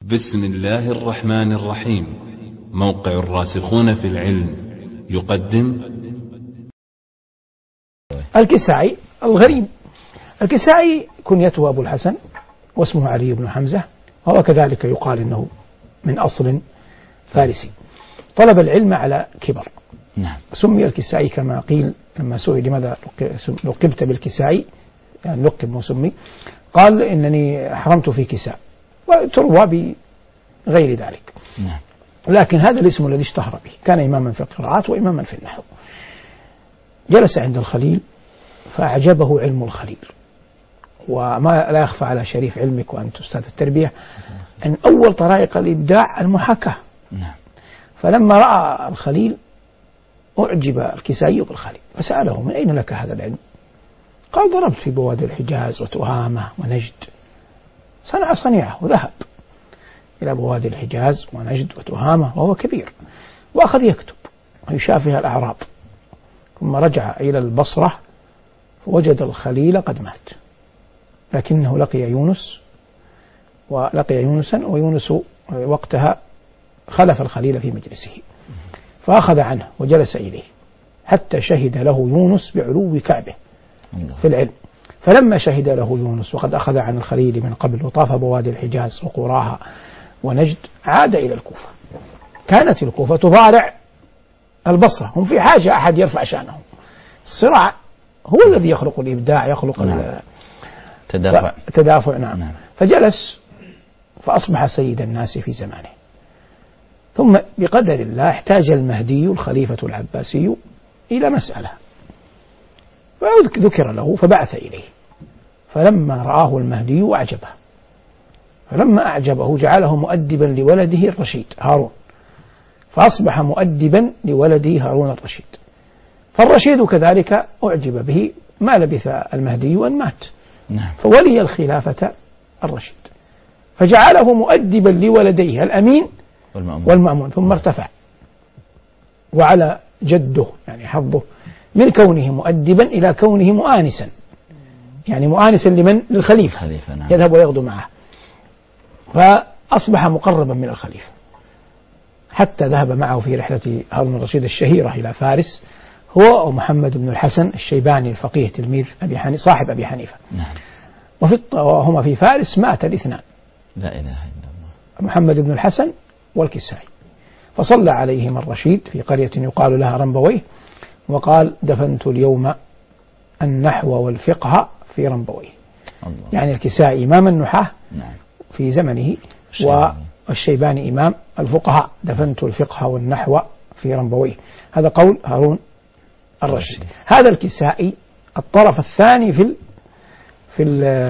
بسم الله الرحمن الرحيم. موقع الراسخون في العلم يقدم الكسائي الغريب. الكسائي كنيته أبو الحسن واسمه علي بن حمزة، وهو كذلك يقال إنه من أصل فارسي. طلب العلم على كبر. سمي الكسائي كما قيل لما سئل لماذا لقبت بالكسائي، يعني لقب مسمي، قال إنني حرمت في كساء، وتروى بغير ذلك. لكن هذا الاسم الذي اشتهر به. كان إماما في القراءات وإماما في النحو. جلس عند الخليل فأعجبه علم الخليل، وما لا يخفى على شريف علمك وأنت أستاذ التربية أن أول طرائق الإبداع المحاكاة. فلما رأى الخليل أعجب الكسائي بالخليل فسأله: من أين لك هذا العلم؟ قال: ضربت في بوادي الحجاز وتهامة ونجد. صنع صنيعه وذهب إلى بوادي الحجاز ونجد وتهامة وهو كبير، وأخذ يكتب ويشافه الأعراب. ثم رجع إلى البصرة فوجد الخليل قد مات، لكنه لقي يونسا، ويونس وقتها خلف الخليل في مجلسه، فأخذ عنه وجلس إليه حتى شهد له يونس بعلو كعبه في العلم. فلما شهد له يونس وقد أخذ عن الخليل من قبل وطاف بوادي الحجاز وقراها ونجد، عاد إلى الكوفة. كانت الكوفة تضارع البصرة، هم في حاجة أحد يرفع شأنهم. الصراع هو الذي يخلق الإبداع، يخلق التدافع. نعم. فجلس فأصبح سيد الناس في زمانه. ثم بقدر الله احتاج المهدي الخليفة العباسي إلى مسألة، فذكر له فبعث إليه. فلما رآه المهدي أعجبه، فلما أعجبه جعله مؤدبا لولده الرشيد هارون، فأصبح مؤدبا لولده هارون الرشيد. فالرشيد كذلك أعجب به، ما لبث المهدي أن مات، فولي الخلافة الرشيد، فجعله مؤدبا لولديه الأمين والمأمون. ثم ارتفع وعلى جده، يعني حظه من كونه مؤدبا إلى كونه مؤانسا، يعني مؤانسا لمن؟ للخليفة. يذهب ويغدو معه، فأصبح مقربا من الخليفة، حتى ذهب معه في رحلة هارون الرشيد الشهيرة إلى فارس، هو ومحمد بن الحسن الشيباني الفقيه تلميذ أبي حنيفة صاحب أبي حنيفة. وهما في فارس مات الاثنان، لا إله إلا الله، محمد بن الحسن والكسائي. فصلى عليهم الرشيد في قرية يقال لها رنبويه، وقال: دفنت اليوم النحو والفقه في رنبويه. يعني الكسائي إمام النحاة في زمنه، والشيباني إمام الفقهاء. دفنت الفقه والنحو في رنبويه. هذا قول هارون الرشيد. هذا الكسائي الطرف الثاني في